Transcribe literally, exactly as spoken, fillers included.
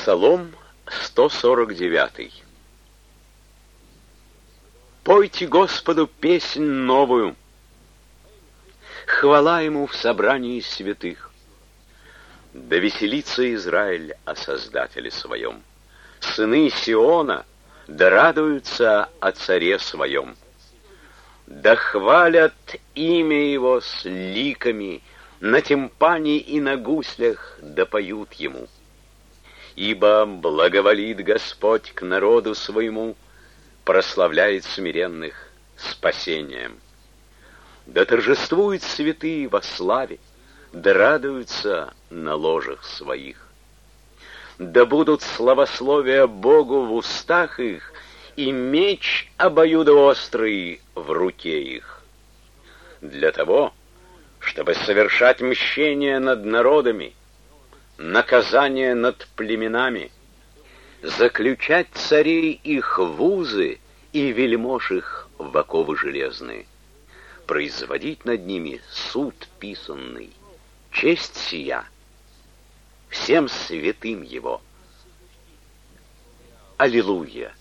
Псалом сто сорок девятый. Пойте Господу песнь новую, хвала Ему в собрании святых. Да веселится Израиль о Создателе своем, сыны Сиона да радуются о Царе своем. Да хвалят имя Его с ликами, на тимпане и на гуслях да поют Ему. Ибо благоволит Господь к народу своему, прославляет смиренных спасением. Да торжествуют святые во славе, да радуются на ложах своих. Да будут славословия Богу в устах их, и меч обоюдоострый в руке их. Для того, чтобы совершать мщение над народами, наказание над племенами, заключать царей их в узы и вельмож их в оковы железные, производить над ними суд писанный, честь сия всем святым Его. Аллилуйя!